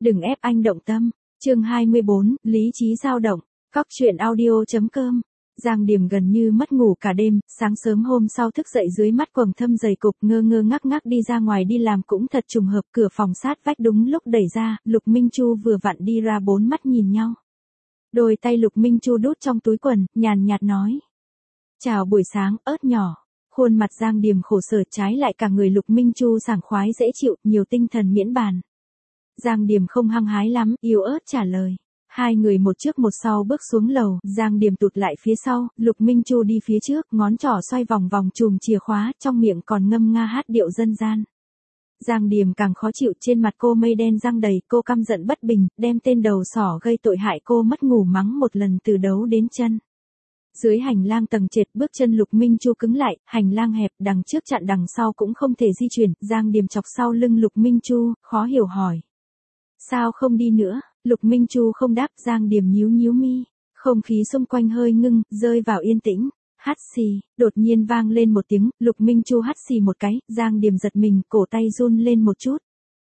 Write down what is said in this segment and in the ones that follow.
Đừng ép anh động tâm. Chương 24, lý trí dao động. Cóc truyện audio.com. Giang Điềm gần như mất ngủ cả đêm, sáng sớm hôm sau thức dậy dưới mắt quầng thâm dày cục, ngơ ngơ ngác ngác đi ra ngoài đi làm cũng thật trùng hợp, cửa phòng sát vách đúng lúc đẩy ra, Lục Minh Chu vừa vặn đi ra, bốn mắt nhìn nhau. Đôi tay Lục Minh Chu đút trong túi quần, nhàn nhạt nói: "Chào buổi sáng, ớt nhỏ." Khuôn mặt Giang Điềm khổ sở, trái lại cả người Lục Minh Chu sảng khoái dễ chịu, nhiều tinh thần miễn bàn. Giang Điềm không hăng hái lắm, yếu ớt trả lời. Hai người một trước một sau bước xuống lầu, Giang Điềm tụt lại phía sau, Lục Minh Chu đi phía trước, ngón trỏ xoay vòng vòng chùm chìa khóa, trong miệng còn ngâm nga hát điệu dân gian. Giang Điềm càng khó chịu, trên mặt cô mây đen răng đầy, cô căm giận bất bình, đem tên đầu sỏ gây tội hại cô mất ngủ mắng một lần từ đầu đến chân. Dưới hành lang tầng trệt, bước chân Lục Minh Chu cứng lại, hành lang hẹp, đằng trước chặn đằng sau cũng không thể di chuyển, Giang Điềm chọc sau lưng Lục Minh Chu, khó hiểu hỏi: "Sao không đi nữa?" Lục Minh Chu không đáp, Giang Điềm nhíu nhíu mi, không khí xung quanh hơi ngưng, rơi vào yên tĩnh. Hắt xì, đột nhiên vang lên một tiếng, Lục Minh Chu hắt xì một cái, Giang Điềm giật mình, cổ tay run lên một chút.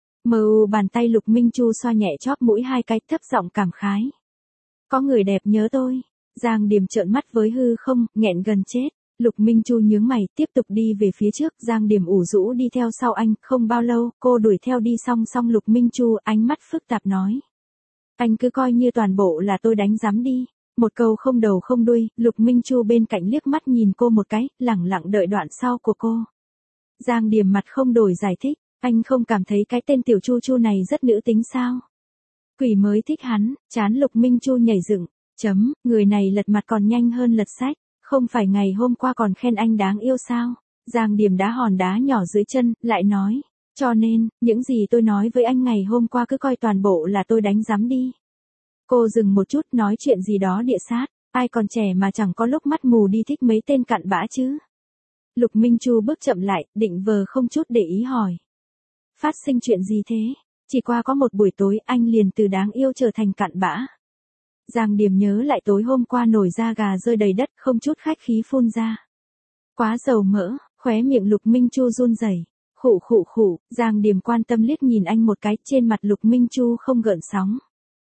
Bàn tay Lục Minh Chu xoa nhẹ chóp mũi hai cái, thấp giọng cảm khái: "Có người đẹp nhớ tôi." Giang Điềm trợn mắt với hư không, nghẹn gần chết. Lục Minh Chu nhướng mày, tiếp tục đi về phía trước, Giang Điềm ủ rũ đi theo sau anh, không bao lâu, cô đuổi theo đi song song Lục Minh Chu, ánh mắt phức tạp nói: "Anh cứ coi như toàn bộ là tôi đánh giám đi." Một câu không đầu không đuôi, Lục Minh Chu bên cạnh liếc mắt nhìn cô một cái, lẳng lặng đợi đoạn sau của cô. Giang Điềm mặt không đổi giải thích: "Anh không cảm thấy cái tên tiểu Chu Chu này rất nữ tính sao? Quỷ mới thích hắn." Trán Lục Minh Chu nhảy dựng, người này lật mặt còn nhanh hơn lật sách, không phải ngày hôm qua còn khen anh đáng yêu sao? Giang Điềm đá hòn đá nhỏ dưới chân, lại nói: "Cho nên, những gì tôi nói với anh ngày hôm qua cứ coi toàn bộ là tôi đánh giám đi." Cô dừng một chút, nói chuyện gì đó địa sát, ai còn trẻ mà chẳng có lúc mắt mù đi thích mấy tên cặn bã chứ. Lục Minh Chu bước chậm lại, định vờ không chút để ý hỏi: "Phát sinh chuyện gì thế? Chỉ qua có một buổi tối anh liền từ đáng yêu trở thành cặn bã." Giang Điềm nhớ lại tối hôm qua nổi da gà rơi đầy đất, không chút khách khí phun ra: "Quá dầu mỡ." Khóe miệng Lục Minh Chu run rẩy. Khụ khụ khụ, Giang Điềm quan tâm liếc nhìn anh một cái, trên mặt Lục Minh Chu không gợn sóng.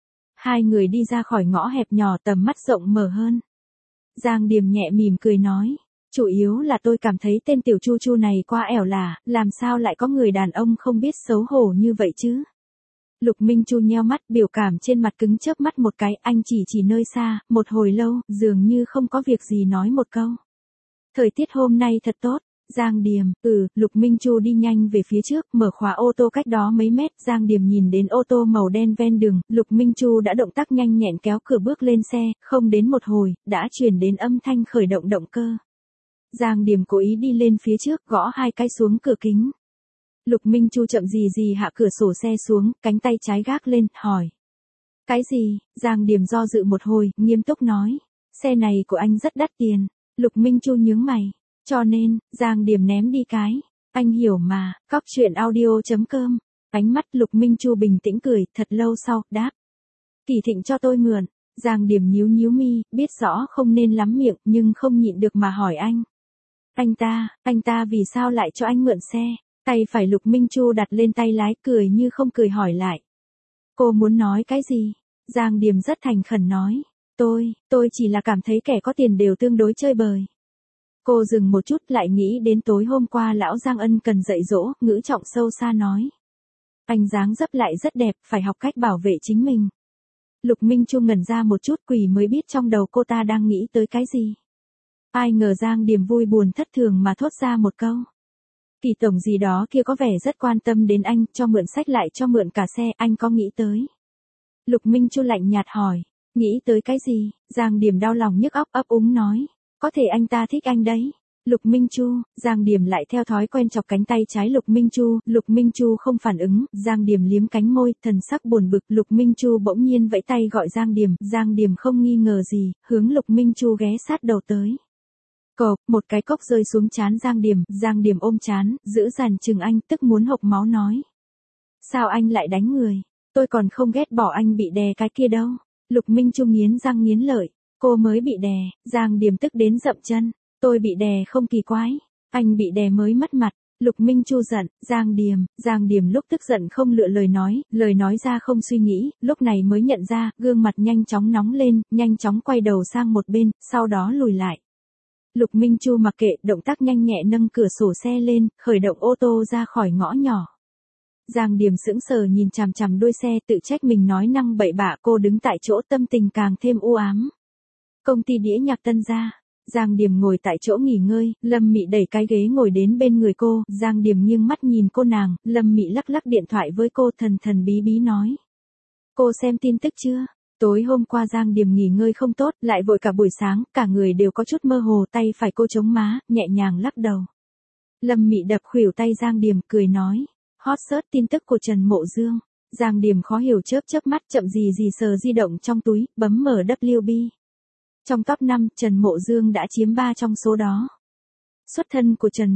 Hai người đi ra khỏi ngõ hẹp nhỏ, tầm mắt rộng mở hơn. Giang Điềm nhẹ mỉm cười nói: "Chủ yếu là tôi cảm thấy tên tiểu Chu Chu này quá ẻo lả, làm sao lại có người đàn ông không biết xấu hổ như vậy chứ?" Lục Minh Chu nheo mắt, biểu cảm trên mặt cứng, chớp mắt một cái, anh chỉ nơi xa, một hồi lâu, dường như không có việc gì nói một câu: "Thời tiết hôm nay thật tốt." Giang Điềm: Lục Minh Chu đi nhanh về phía trước, mở khóa ô tô cách đó mấy mét, Giang Điềm nhìn đến ô tô màu đen ven đường, Lục Minh Chu đã động tác nhanh nhẹn kéo cửa bước lên xe, không đến một hồi, đã truyền đến âm thanh khởi động động cơ. Giang Điềm cố ý đi lên phía trước, gõ hai cái xuống cửa kính. Lục Minh Chu chậm gì hạ cửa sổ xe xuống, cánh tay trái gác lên, hỏi: "Cái gì?" Giang Điềm do dự một hồi, nghiêm túc nói: "Xe này của anh rất đắt tiền." Lục Minh Chu nhướng mày: "Cho nên." Giang Điềm ném đi cái: "Anh hiểu mà." Cóc truyện audio.com. Ánh mắt Lục Minh Chu bình tĩnh cười, thật lâu sau, đáp: "Kỳ Thịnh cho tôi mượn." Giang Điềm nhíu nhíu mi, biết rõ không nên lắm miệng, nhưng không nhịn được mà hỏi anh: Anh ta vì sao lại cho anh mượn xe?" Tay phải Lục Minh Chu đặt lên tay lái, cười như không cười hỏi lại: "Cô muốn nói cái gì?" Giang Điềm rất thành khẩn nói: Tôi chỉ là cảm thấy kẻ có tiền đều tương đối chơi bời." Cô dừng một chút, lại nghĩ đến tối hôm qua lão Giang ân cần dạy dỗ, ngữ trọng sâu xa nói: "Anh dáng dấp lại rất đẹp, phải học cách bảo vệ chính mình." Lục Minh Chu ngẩn ra một chút, quỷ mới biết trong đầu cô ta đang nghĩ tới cái gì. Ai ngờ Giang Điềm vui buồn thất thường mà thốt ra một câu: "Kỳ tổng gì đó kia có vẻ rất quan tâm đến anh, cho mượn sách lại cho mượn cả xe, anh có nghĩ tới?" Lục Minh Chu lạnh nhạt hỏi: "Nghĩ tới cái gì?" Giang Điềm đau lòng nhức óc, ấp úng nói: "Có thể anh ta thích anh đấy." Lục Minh Chu. Giang Điềm lại theo thói quen chọc cánh tay trái Lục Minh Chu không phản ứng, Giang Điềm liếm cánh môi, thần sắc buồn bực, Lục Minh Chu bỗng nhiên vẫy tay gọi Giang Điềm không nghi ngờ gì, hướng Lục Minh Chu ghé sát đầu tới. Cộp, một cái cốc rơi xuống trán Giang Điềm ôm trán, giữ dằn chừng anh, tức muốn hộc máu nói: "Sao anh lại đánh người? Tôi còn không ghét bỏ anh bị đè cái kia đâu." Lục Minh Chu nghiến răng nghiến lợi: "Cô mới bị đè." Giang Điềm tức đến dậm chân: "Tôi bị đè không kỳ quái, anh bị đè mới mất mặt." Lục Minh Chu giận, Giang Điềm lúc tức giận không lựa lời nói ra không suy nghĩ, lúc này mới nhận ra, gương mặt nhanh chóng nóng lên, nhanh chóng quay đầu sang một bên, sau đó lùi lại. Lục Minh Chu mặc kệ, động tác nhanh nhẹ nâng cửa sổ xe lên, khởi động ô tô ra khỏi ngõ nhỏ. Giang Điềm sững sờ nhìn chằm chằm đuôi xe, tự trách mình nói năng bậy bạ, cô đứng tại chỗ tâm tình càng thêm u ám. Công ty đĩa nhạc Tân Gia. Giang Điềm ngồi tại chỗ nghỉ ngơi, Lâm Mị đẩy cái ghế ngồi đến bên người cô, Giang Điềm nghiêng mắt nhìn cô nàng, Lâm Mị lắc lắc điện thoại với cô thần thần bí bí nói. Cô xem tin tức chưa? Tối hôm qua Giang Điềm nghỉ ngơi không tốt, lại vội cả buổi sáng, cả người đều có chút mơ hồ, tay phải cô chống má, nhẹ nhàng lắc đầu. Lâm Mị đập khuỷu tay Giang Điềm, cười nói. Hot search tin tức của Trần Mộ Dương. Giang Điềm khó hiểu chớp mắt, chậm gì sờ di động trong túi, bấm mở WB. Trong top 5, Trần Mộ Dương đã chiếm 3 trong số đó. Xuất thân của Trần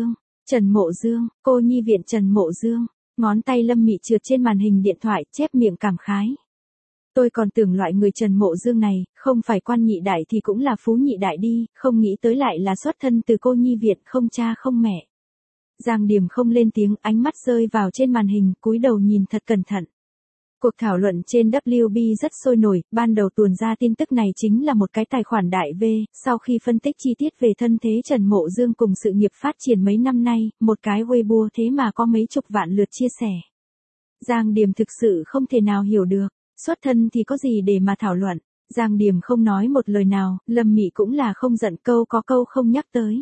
Mộ Dương, cô nhi viện Trần Mộ Dương, ngón tay Lâm Mị trượt trên màn hình điện thoại, chép miệng cảm khái. Tôi còn tưởng loại người Trần Mộ Dương này, không phải quan nhị đại thì cũng là phú nhị đại đi, không nghĩ tới lại là xuất thân từ cô nhi viện không cha không mẹ. Giang Điềm không lên tiếng, ánh mắt rơi vào trên màn hình, cúi đầu nhìn thật cẩn thận. Cuộc thảo luận trên WB rất sôi nổi, ban đầu tuồn ra tin tức này chính là một cái tài khoản đại V, sau khi phân tích chi tiết về thân thế Trần Mộ Dương cùng sự nghiệp phát triển mấy năm nay, một cái Weibo thế mà có mấy chục vạn lượt chia sẻ. Giang Điềm thực sự không thể nào hiểu được, xuất thân thì có gì để mà thảo luận, Giang Điềm không nói một lời nào, Lâm Mị cũng là không giận, câu có câu không nhắc tới.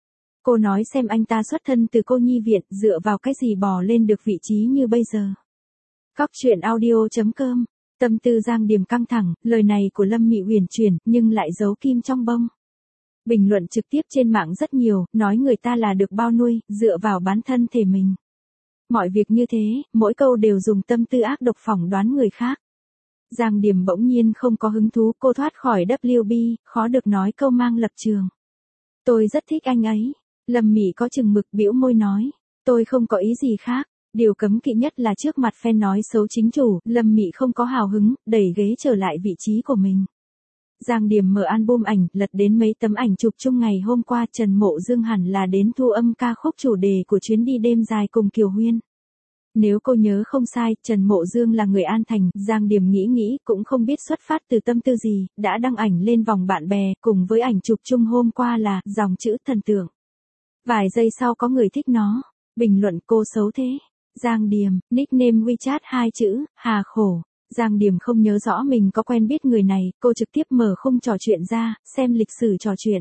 Cô nói xem anh ta xuất thân từ cô nhi viện, dựa vào cái gì bò lên được vị trí như bây giờ. Cóc truyện audio.com. Tâm tư Giang Điềm căng thẳng, lời này của Lâm Mị huyền chuyển, nhưng lại giấu kim trong bông. Bình luận trực tiếp trên mạng rất nhiều, nói người ta là được bao nuôi, dựa vào bán thân thể mình. Mọi việc như thế, mỗi câu đều dùng tâm tư ác độc phỏng đoán người khác. Giang Điềm bỗng nhiên không có hứng thú, cô thoát khỏi WB, khó được nói câu mang lập trường. Tôi rất thích anh ấy. Lâm Mị có chừng mực bĩu môi nói. Tôi không có ý gì khác. Điều cấm kỵ nhất là trước mặt fan nói xấu chính chủ, Lâm Mị không có hào hứng, đẩy ghế trở lại vị trí của mình. Giang Điềm mở album ảnh, lật đến mấy tấm ảnh chụp chung ngày hôm qua, Trần Mộ Dương hẳn là đến thu âm ca khúc chủ đề của chuyến đi đêm dài cùng Kiều Huyên. Nếu cô nhớ không sai, Trần Mộ Dương là người An Thành, Giang Điềm nghĩ cũng không biết xuất phát từ tâm tư gì, đã đăng ảnh lên vòng bạn bè, cùng với ảnh chụp chung hôm qua là, dòng chữ thần tượng. Vài giây sau có người thích nó, bình luận cô xấu thế. Giang Điềm, nickname WeChat 2 chữ, Hà Khổ. Giang Điềm không nhớ rõ mình có quen biết người này, cô trực tiếp mở khung trò chuyện ra, xem lịch sử trò chuyện.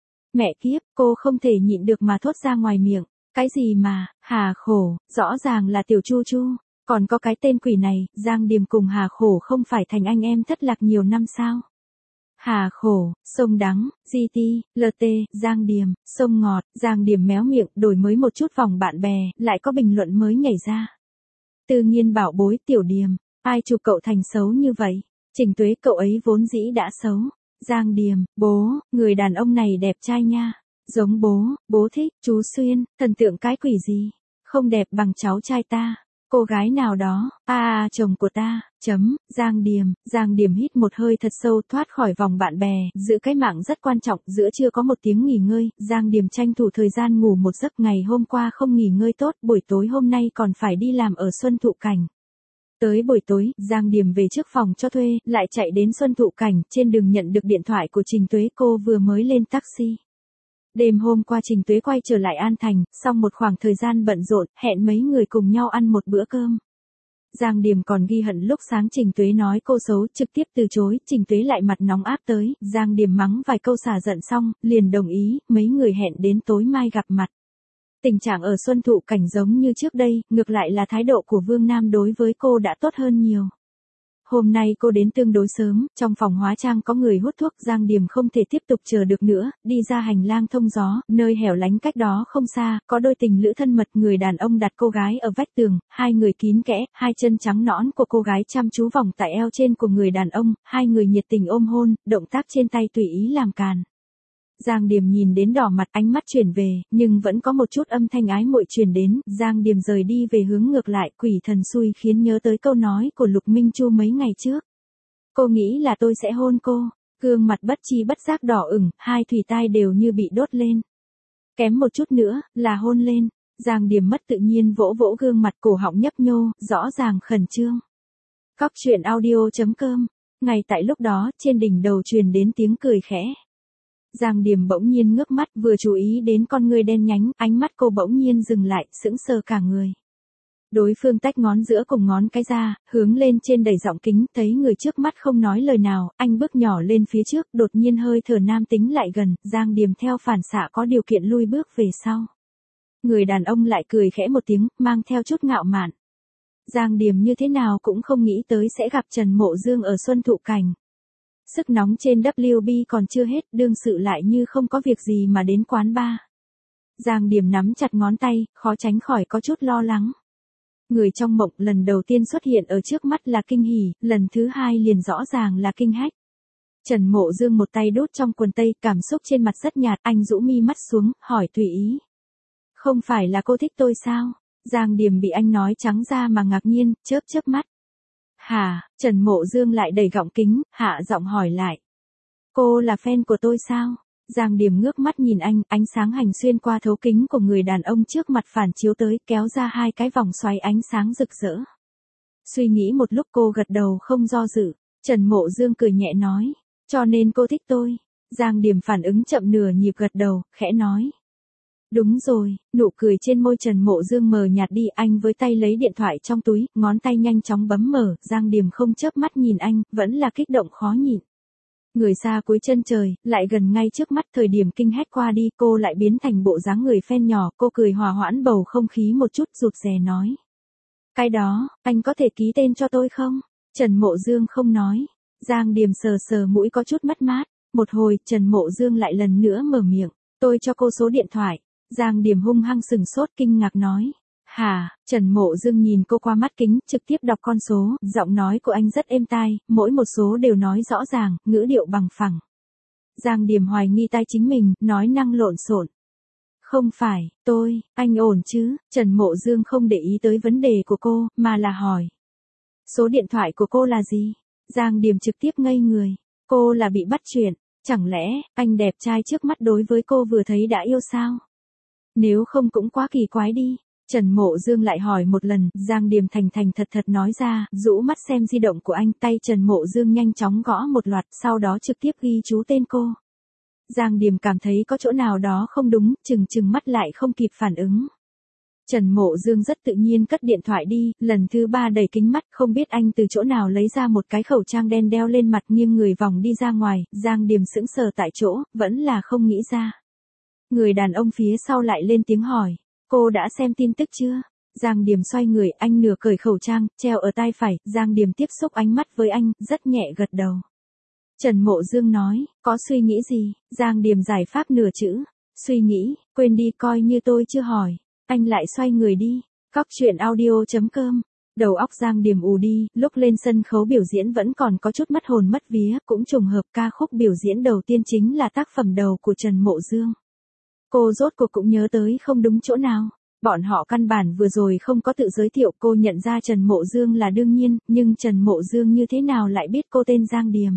Mẹ kiếp, cô không thể nhịn được mà thốt ra ngoài miệng. Cái gì mà, Hà Khổ, rõ ràng là Tiểu Chu Chu. Còn có cái tên quỷ này, Giang Điềm cùng Hà Khổ không phải thành anh em thất lạc nhiều năm sao? Hà Khổ, sông đắng, GT, LT, Giang Điềm, sông ngọt, Giang Điềm méo miệng, đổi mới một chút vòng bạn bè, lại có bình luận mới nhảy ra. Tự nhiên bảo bối Tiểu Điềm, ai chụp cậu thành xấu như vậy? Trình Tuế cậu ấy vốn dĩ đã xấu. Giang Điềm, bố, người đàn ông này đẹp trai nha. Giống bố thích, chú Xuyên, thần tượng cái quỷ gì? Không đẹp bằng cháu trai ta. Cô gái nào đó, chồng của ta, Giang Điềm hít một hơi thật sâu, thoát khỏi vòng bạn bè, giữ cái mạng rất quan trọng, giữa trưa có một tiếng nghỉ ngơi, Giang Điềm tranh thủ thời gian ngủ một giấc, ngày hôm qua không nghỉ ngơi tốt, buổi tối hôm nay còn phải đi làm ở Xuân Thụ Cảnh. Tới buổi tối, Giang Điềm về trước phòng cho thuê, lại chạy đến Xuân Thụ Cảnh, trên đường nhận được điện thoại của Trình Tuế, cô vừa mới lên taxi. Đêm hôm qua Trình Tuế quay trở lại An Thành, sau một khoảng thời gian bận rộn, hẹn mấy người cùng nhau ăn một bữa cơm. Giang Điềm còn ghi hận lúc sáng Trình Tuế nói cô xấu, trực tiếp từ chối, Trình Tuế lại mặt nóng áp tới, Giang Điềm mắng vài câu xả giận xong, liền đồng ý, mấy người hẹn đến tối mai gặp mặt. Tình trạng ở Xuân Thụ Cảnh giống như trước đây, ngược lại là thái độ của Vương Nam đối với cô đã tốt hơn nhiều. Hôm nay cô đến tương đối sớm, trong phòng hóa trang có người hút thuốc, Giang Điềm không thể tiếp tục chờ được nữa, đi ra hành lang thông gió, nơi hẻo lánh cách đó không xa, có đôi tình lữ thân mật, người đàn ông đặt cô gái ở vách tường, hai người kín kẽ, hai chân trắng nõn của cô gái chăm chú vòng tại eo trên của người đàn ông, hai người nhiệt tình ôm hôn, động tác trên tay tùy ý làm càn. Giang Điềm nhìn đến đỏ mặt, ánh mắt chuyển về, nhưng vẫn có một chút âm thanh ái muội truyền đến, Giang Điềm rời đi về hướng ngược lại, quỷ thần xui khiến nhớ tới câu nói của Lục Minh Chu mấy ngày trước. Cô nghĩ là tôi sẽ hôn cô, gương mặt bất chi bất giác đỏ ửng, hai thùy tai đều như bị đốt lên. Kém một chút nữa, là hôn lên. Giang Điểm mất tự nhiên vỗ vỗ gương mặt, cổ họng nhấp nhô, rõ ràng khẩn trương. Cóc truyện audio.com. Ngay tại lúc đó, trên đỉnh đầu truyền đến tiếng cười khẽ. Giang Điểm bỗng nhiên ngước mắt, vừa chú ý đến con ngươi đen nhánh, ánh mắt cô bỗng nhiên dừng lại, sững sờ cả người. Đối phương tách ngón giữa cùng ngón cái ra, hướng lên trên đẩy giọng kính, thấy người trước mắt không nói lời nào, anh bước nhỏ lên phía trước, đột nhiên hơi thở nam tính lại gần, Giang Điểm theo phản xạ có điều kiện lui bước về sau. Người đàn ông lại cười khẽ một tiếng, mang theo chút ngạo mạn. Giang Điểm như thế nào cũng không nghĩ tới sẽ gặp Trần Mộ Dương ở Xuân Thụ Cảnh. Sức nóng trên WB còn chưa hết, đương sự lại như không có việc gì mà đến quán bar. Giang Điểm nắm chặt ngón tay, khó tránh khỏi có chút lo lắng. Người trong mộng lần đầu tiên xuất hiện ở trước mắt là kinh hỉ, lần thứ hai liền rõ ràng là kinh hách. Trần Mộ Dương một tay đút trong quần tây, cảm xúc trên mặt rất nhạt, anh rũ mi mắt xuống, hỏi tùy ý. Không phải là cô thích tôi sao? Giang Điểm bị anh nói trắng ra mà ngạc nhiên, chớp chớp mắt. Hả? Trần Mộ Dương lại đẩy gọng kính, hạ giọng hỏi lại. Cô là fan của tôi sao? Giang Điểm ngước mắt nhìn anh, ánh sáng hành xuyên qua thấu kính của người đàn ông trước mặt phản chiếu tới, kéo ra hai cái vòng xoáy ánh sáng rực rỡ. Suy nghĩ một lúc cô gật đầu không do dự. Trần Mộ Dương cười nhẹ nói. Cho nên cô thích tôi. Giang Điểm phản ứng chậm nửa nhịp gật đầu, khẽ nói. Đúng rồi, nụ cười trên môi Trần Mộ Dương mờ nhạt đi, anh với tay lấy điện thoại trong túi, ngón tay nhanh chóng bấm mở, Giang Điểm không chớp mắt nhìn anh, vẫn là kích động khó nhịn. Người xa cuối chân trời, lại gần ngay trước mắt, thời điểm kinh hét qua đi, cô lại biến thành bộ dáng người fan nhỏ, cô cười hòa hoãn bầu không khí một chút, rụt rè nói. Cái đó, anh có thể ký tên cho tôi không? Trần Mộ Dương không nói. Giang Điểm sờ sờ mũi có chút mất mát. Một hồi, Trần Mộ Dương lại lần nữa mở miệng. Tôi cho cô số điện thoại. Giang Điểm hung hăng sừng sốt kinh ngạc nói. Hả? Trần Mộ Dương nhìn cô qua mắt kính, trực tiếp đọc con số, giọng nói của anh rất êm tai, mỗi một số đều nói rõ ràng, ngữ điệu bằng phẳng. Giang Điểm hoài nghi tai chính mình, nói năng lộn xộn. Không phải, anh ổn chứ? Trần Mộ Dương không để ý tới vấn đề của cô, mà là hỏi. Số điện thoại của cô là gì? Giang Điểm trực tiếp ngây người. Cô là bị bắt chuyện, chẳng lẽ, anh đẹp trai trước mắt đối với cô vừa thấy đã yêu sao? Nếu không cũng quá kỳ quái đi. Trần Mộ Dương lại hỏi một lần, Giang Điểm thành thành thật thật nói ra, rũ mắt xem di động của anh, tay Trần Mộ Dương nhanh chóng gõ một loạt, sau đó trực tiếp ghi chú tên cô. Giang Điểm cảm thấy có chỗ nào đó không đúng, chừng mắt lại không kịp phản ứng. Trần Mộ Dương rất tự nhiên cất điện thoại đi, lần thứ ba đẩy kính mắt, không biết anh từ chỗ nào lấy ra một cái khẩu trang đen đeo lên mặt, nghiêng người vòng đi ra ngoài, Giang Điểm sững sờ tại chỗ, vẫn là không nghĩ ra. Người đàn ông phía sau lại lên tiếng hỏi. Cô đã xem tin tức chưa? Giang Điểm xoay người, anh nửa cởi khẩu trang, treo ở tai phải, Giang Điểm tiếp xúc ánh mắt với anh, rất nhẹ gật đầu. Trần Mộ Dương nói, có suy nghĩ gì? Giang Điểm giải pháp nửa chữ. Suy nghĩ, quên đi, coi như tôi chưa hỏi. Anh lại xoay người đi. Cóc truyện audio.com. Đầu óc Giang Điểm ù đi, lúc lên sân khấu biểu diễn vẫn còn có chút mất hồn mất vía, cũng trùng hợp ca khúc biểu diễn đầu tiên chính là tác phẩm đầu của Trần Mộ Dương. Cô rốt cuộc cũng nhớ tới không đúng chỗ nào. Bọn họ căn bản vừa rồi không có tự giới thiệu, cô nhận ra Trần Mộ Dương là đương nhiên, nhưng Trần Mộ Dương như thế nào lại biết cô tên Giang Điểm.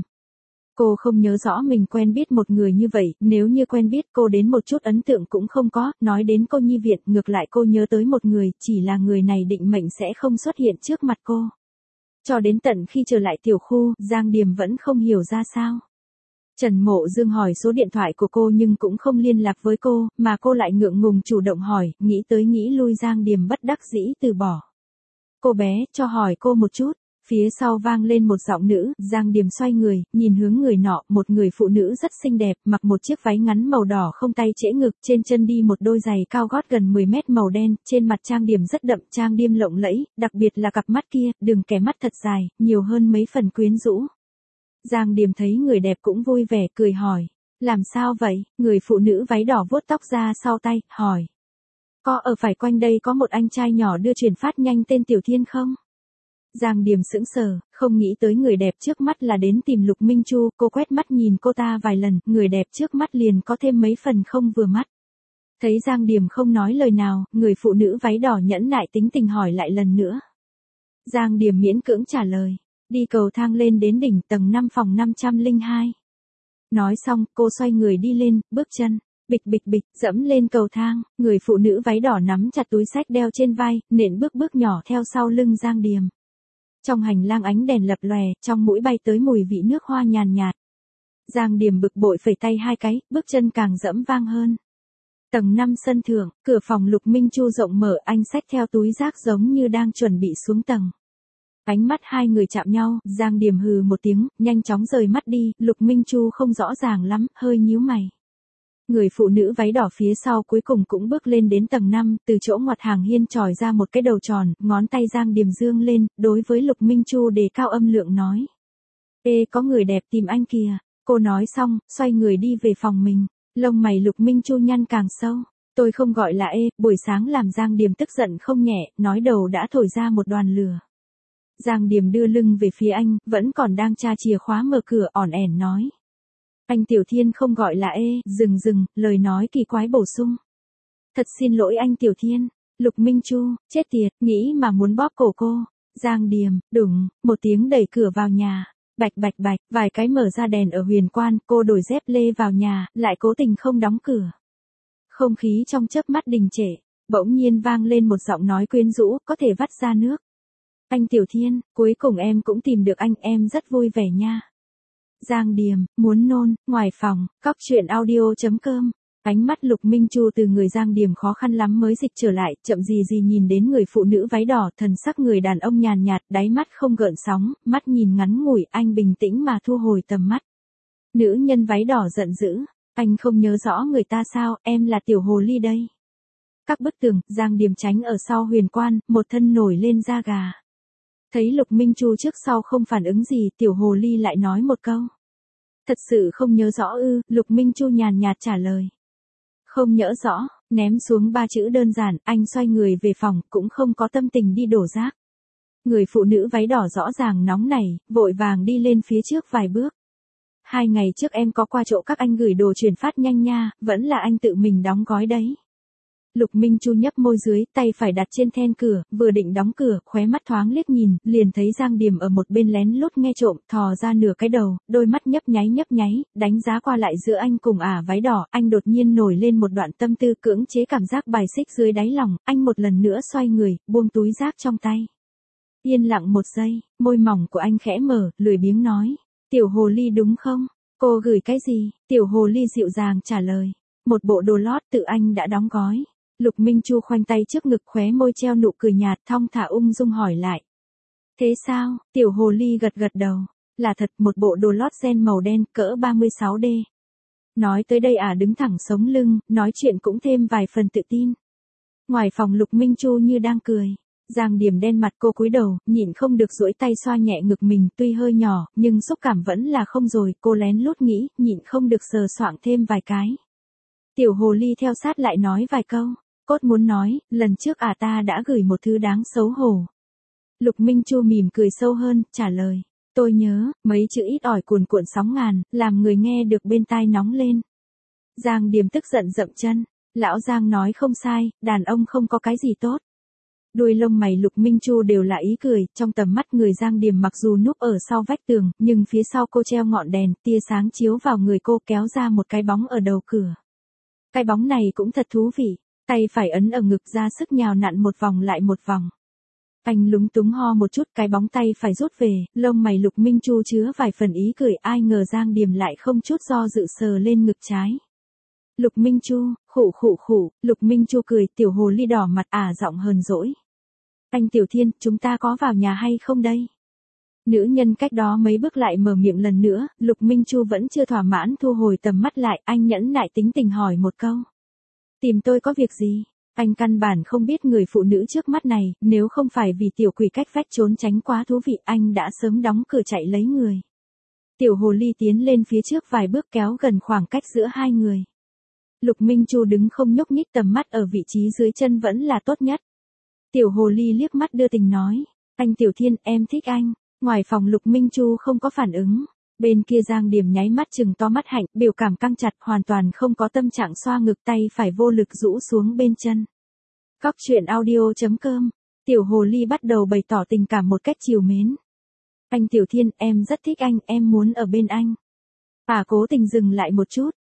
Cô không nhớ rõ mình quen biết một người như vậy, nếu như quen biết cô đến một chút ấn tượng cũng không có, nói đến cô Nhi Việt, ngược lại cô nhớ tới một người, chỉ là người này định mệnh sẽ không xuất hiện trước mặt cô. Cho đến tận khi trở lại tiểu khu, Giang Điểm vẫn không hiểu ra sao. Trần Mộ Dương hỏi số điện thoại của cô nhưng cũng không liên lạc với cô, mà cô lại ngượng ngùng chủ động hỏi, nghĩ tới nghĩ lui Giang Điểm bất đắc dĩ từ bỏ. Cô bé, cho hỏi cô một chút. Phía sau vang lên một giọng nữ, Giang Điểm xoay người, nhìn hướng người nọ, một người phụ nữ rất xinh đẹp, mặc một chiếc váy ngắn màu đỏ không tay trễ ngực, trên chân đi một đôi giày cao gót gần 10 mét màu đen, trên mặt trang điểm rất đậm, trang điểm lộng lẫy, đặc biệt là cặp mắt kia, đường kẻ mắt thật dài, nhiều hơn mấy phần quyến rũ. Giang Điểm thấy người đẹp cũng vui vẻ, cười hỏi, làm sao vậy? Người phụ nữ váy đỏ vuốt tóc ra sau tay, hỏi. Có ở phải quanh đây có một anh trai nhỏ đưa chuyển phát nhanh tên Tiểu Thiên không? Giang Điểm sững sờ, không nghĩ tới người đẹp trước mắt là đến tìm Lục Minh Chu, cô quét mắt nhìn cô ta vài lần, người đẹp trước mắt liền có thêm mấy phần không vừa mắt. Thấy Giang Điểm không nói lời nào, người phụ nữ váy đỏ nhẫn nại tính tình hỏi lại lần nữa. Giang Điểm miễn cưỡng trả lời, đi cầu thang lên đến đỉnh tầng 5 phòng 502. Nói xong, cô xoay người đi lên, bước chân. Bịch bịch bịch, dẫm lên cầu thang, người phụ nữ váy đỏ nắm chặt túi xách đeo trên vai, nện bước bước nhỏ theo sau lưng Giang Điềm. Trong hành lang ánh đèn lập lòe, trong mũi bay tới mùi vị nước hoa nhàn nhạt. Giang Điềm bực bội phẩy tay hai cái, bước chân càng dẫm vang hơn. Tầng 5 sân thượng, cửa phòng Lục Minh Chu rộng mở, anh xách theo túi rác giống như đang chuẩn bị xuống tầng. Ánh mắt hai người chạm nhau, Giang Điềm hừ một tiếng, nhanh chóng rời mắt đi, Lục Minh Chu không rõ ràng lắm, hơi nhíu mày. Người phụ nữ váy đỏ phía sau cuối cùng cũng bước lên đến tầng 5, từ chỗ ngoặt hàng hiên tròi ra một cái đầu tròn, ngón tay Giang Điềm dương lên, đối với Lục Minh Chu đề cao âm lượng nói. Ê, có người đẹp tìm anh kìa. Cô nói xong, xoay người đi về phòng mình. Lông mày Lục Minh Chu nhăn càng sâu. Tôi không gọi là ê, buổi sáng làm Giang Điềm tức giận không nhẹ, nói đầu đã thổi ra một đoàn lửa. Giang Điềm đưa lưng về phía anh, vẫn còn đang tra chìa khóa mở cửa, ỏn ẻn nói. Anh Tiểu Thiên không gọi là ê, dừng, lời nói kỳ quái bổ sung. Thật xin lỗi anh Tiểu Thiên. Lục Minh Chu, chết tiệt, nghĩ mà muốn bóp cổ cô. Giang Điềm, đùng, một tiếng đẩy cửa vào nhà. Bạch bạch bạch, vài cái mở ra đèn ở huyền quan, cô đổi dép lê vào nhà, lại cố tình không đóng cửa. Không khí trong chớp mắt đình trệ, bỗng nhiên vang lên một giọng nói quyến rũ, có thể vắt ra nước. Anh Tiểu Thiên, cuối cùng em cũng tìm được anh, em rất vui vẻ nha. Giang Điềm, muốn nôn, ngoài phòng, cóc truyện audio.com. Ánh mắt Lục Minh Chu từ người Giang Điềm khó khăn lắm mới dịch trở lại, chậm gì nhìn đến người phụ nữ váy đỏ, thần sắc người đàn ông nhàn nhạt, đáy mắt không gợn sóng, mắt nhìn ngắn ngủi, anh bình tĩnh mà thu hồi tầm mắt. Nữ nhân váy đỏ giận dữ, anh không nhớ rõ người ta sao, em là tiểu hồ ly đây. Các bức tường, Giang Điềm tránh ở sau huyền quan, một thân nổi lên da gà. Thấy Lục Minh Chu trước sau không phản ứng gì, tiểu hồ ly lại nói một câu. Thật sự không nhớ rõ ư, Lục Minh Chu nhàn nhạt trả lời. Không nhớ rõ, ném xuống 3 chữ đơn giản, anh xoay người về phòng, cũng không có tâm tình đi đổ rác. Người phụ nữ váy đỏ rõ ràng nóng nảy, vội vàng đi lên phía trước vài bước. 2 ngày trước em có qua chỗ các anh gửi đồ chuyển phát nhanh nha, vẫn là anh tự mình đóng gói đấy. Lục Minh Chu nhấp môi dưới, tay phải đặt trên then cửa, vừa định đóng cửa, khóe mắt thoáng liếc nhìn, liền thấy Giang Điềm ở một bên lén lút nghe trộm, thò ra nửa cái đầu, đôi mắt nhấp nháy, đánh giá qua lại giữa anh cùng váy đỏ, anh đột nhiên nổi lên một đoạn tâm tư cưỡng chế cảm giác bài xích dưới đáy lòng, anh một lần nữa xoay người, buông túi rác trong tay. Yên lặng một giây, môi mỏng của anh khẽ mở, lười biếng nói, tiểu hồ ly đúng không? Cô gửi cái gì? Tiểu hồ ly dịu dàng trả lời, một bộ đồ lót tự anh đã đóng gói. Lục Minh Chu khoanh tay trước ngực, khóe môi treo nụ cười nhạt, thong thả ung dung hỏi lại. Thế sao? Tiểu hồ ly gật đầu. Là thật, một bộ đồ lót ren màu đen, cỡ 36D. Nói tới đây đứng thẳng sống lưng, nói chuyện cũng thêm vài phần tự tin. Ngoài phòng Lục Minh Chu như đang cười. Giang Điềm đen mặt, cô cúi đầu, nhịn không được duỗi tay xoa nhẹ ngực mình, tuy hơi nhỏ, nhưng xúc cảm vẫn là không rồi, cô lén lút nghĩ, nhịn không được sờ soạng thêm vài cái. Tiểu hồ ly theo sát lại nói vài câu. Cốt muốn nói, lần trước ta đã gửi một thứ đáng xấu hổ. Lục Minh Chu mỉm cười sâu hơn, trả lời. Tôi nhớ, mấy chữ ít ỏi cuồn cuộn sóng ngàn, làm người nghe được bên tai nóng lên. Giang Điềm tức giận dậm chân. Lão Giang nói không sai, đàn ông không có cái gì tốt. Đuôi lông mày Lục Minh Chu đều là ý cười, trong tầm mắt người Giang Điềm mặc dù núp ở sau vách tường, nhưng phía sau cô treo ngọn đèn, tia sáng chiếu vào người cô, kéo ra một cái bóng ở đầu cửa. Cái bóng này cũng thật thú vị. Tay phải ấn ở ngực, ra sức nhào nặn một vòng lại một vòng. Anh lúng túng ho một chút, cái bóng tay phải rút về, lông mày Lục Minh Chu chứa vài phần ý cười, ai ngờ Giang Điềm lại không chút do dự sờ lên ngực trái. Lục Minh Chu, khụ, Lục Minh Chu cười, tiểu hồ ly đỏ mặt giọng hờn dỗi. Anh Tiểu Thiên, chúng ta có vào nhà hay không đây? Nữ nhân cách đó mấy bước lại mở miệng lần nữa, Lục Minh Chu vẫn chưa thỏa mãn thu hồi tầm mắt lại, anh nhẫn nại tính tình hỏi một câu. Tìm tôi có việc gì? Anh căn bản không biết người phụ nữ trước mắt này, nếu không phải vì tiểu quỷ cách vách trốn tránh quá thú vị, anh đã sớm đóng cửa chạy lấy người. Tiểu hồ ly tiến lên phía trước vài bước, kéo gần khoảng cách giữa hai người. Lục Minh Chu đứng không nhúc nhích, tầm mắt ở vị trí dưới chân vẫn là tốt nhất. Tiểu hồ ly liếc mắt đưa tình nói, anh Tiểu Thiên, em thích anh. Ngoài phòng Lục Minh Chu không có phản ứng. Bên kia Giang Điềm nháy mắt chừng to mắt hạnh, biểu cảm căng chặt, hoàn toàn không có tâm trạng xoa ngực, tay phải vô lực rũ xuống bên chân. Cóc truyện audio.com. Tiểu hồ ly bắt đầu bày tỏ tình cảm một cách trìu mến. Anh Tiểu Thiên, em rất thích anh, em muốn ở bên anh. Cố tình dừng lại một chút.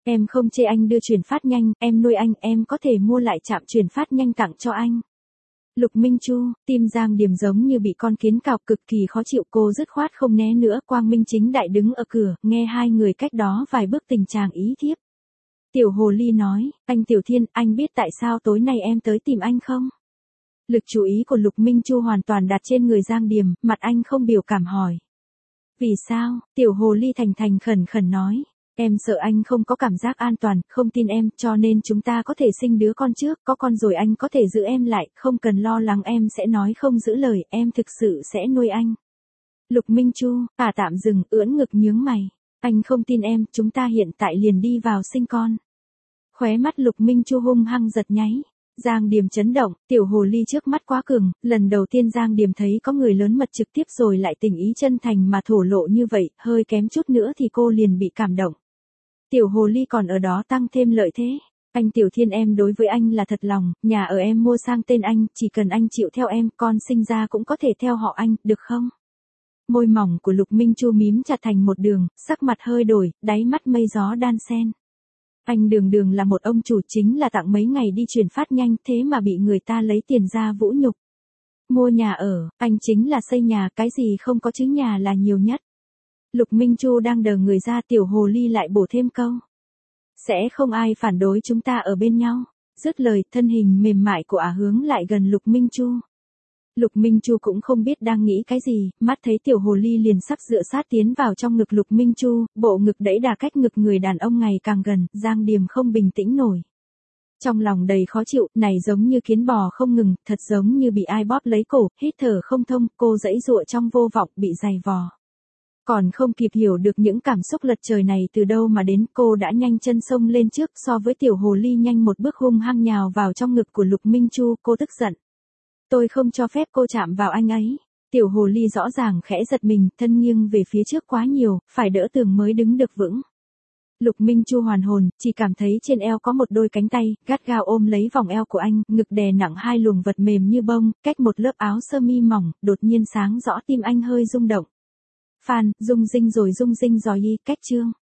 Em không chê anh đưa chuyển phát nhanh, em nuôi anh, em có thể mua lại trạm chuyển phát nhanh tặng cho anh. Lục Minh Chu, tim Giang Điềm giống như bị con kiến cào, cực kỳ khó chịu, cô dứt khoát không né nữa, quang minh chính đại đứng ở cửa, nghe hai người cách đó vài bước tình trạng ý thiếp. Tiểu Hồ Ly nói, anh Tiểu Thiên, anh biết tại sao tối nay em tới tìm anh không? Lực chú ý của Lục Minh Chu hoàn toàn đặt trên người Giang Điềm, mặt anh không biểu cảm hỏi. Vì sao? Tiểu Hồ Ly thành thành khẩn khẩn nói. Em sợ anh không có cảm giác an toàn, không tin em, cho nên chúng ta có thể sinh đứa con trước, có con rồi anh có thể giữ em lại, không cần lo lắng em sẽ nói không giữ lời, em thực sự sẽ nuôi anh. Lục Minh Chu, tạm dừng, ưỡn ngực nhướng mày. Anh không tin em, chúng ta hiện tại liền đi vào sinh con. Khóe mắt Lục Minh Chu hung hăng giật nháy. Giang Điềm chấn động, Tiểu Hồ Ly trước mắt quá cường, lần đầu tiên Giang Điềm thấy có người lớn mật trực tiếp rồi lại tình ý chân thành mà thổ lộ như vậy, hơi kém chút nữa thì cô liền bị cảm động. Tiểu Hồ Ly còn ở đó tăng thêm lợi thế. Anh Tiểu Thiên, em đối với anh là thật lòng, nhà ở em mua sang tên anh, chỉ cần anh chịu theo em, con sinh ra cũng có thể theo họ anh, được không? Môi mỏng của Lục Minh Chu mím chặt thành một đường, sắc mặt hơi đổi, đáy mắt mây gió đan xen. Anh đường đường là một ông chủ, chính là tặng mấy ngày đi chuyển phát nhanh, thế mà bị người ta lấy tiền ra vũ nhục. Mua nhà ở, anh chính là xây nhà, cái gì không có chứng nhà là nhiều nhất. Lục Minh Chu đang đờ người ra, Tiểu Hồ Ly lại bổ thêm câu. Sẽ không ai phản đối chúng ta ở bên nhau. Dứt lời, thân hình mềm mại của hướng lại gần Lục Minh Chu. Lục Minh Chu cũng không biết đang nghĩ cái gì, mắt thấy Tiểu Hồ Ly liền sắp dựa sát tiến vào trong ngực Lục Minh Chu, bộ ngực đẩy đà cách ngực người đàn ông ngày càng gần, Giang Điềm không bình tĩnh nổi. Trong lòng đầy khó chịu, này giống như kiến bò không ngừng, thật giống như bị ai bóp lấy cổ, hít thở không thông, cô giãy giụa trong vô vọng, bị giày vò. Còn không kịp hiểu được những cảm xúc lật trời này từ đâu mà đến, cô đã nhanh chân xông lên trước, so với Tiểu Hồ Ly nhanh một bước hung hăng nhào vào trong ngực của Lục Minh Chu, cô tức giận. Tôi không cho phép cô chạm vào anh ấy. Tiểu Hồ Ly rõ ràng khẽ giật mình, thân nghiêng về phía trước quá nhiều, phải đỡ tường mới đứng được vững. Lục Minh Chu hoàn hồn, chỉ cảm thấy trên eo có một đôi cánh tay, gắt gao ôm lấy vòng eo của anh, ngực đè nặng hai luồng vật mềm như bông, cách một lớp áo sơ mi mỏng, đột nhiên sáng rõ, tim anh hơi rung động. Phan, rung rinh rồi rung rinh rồi y, cách chương.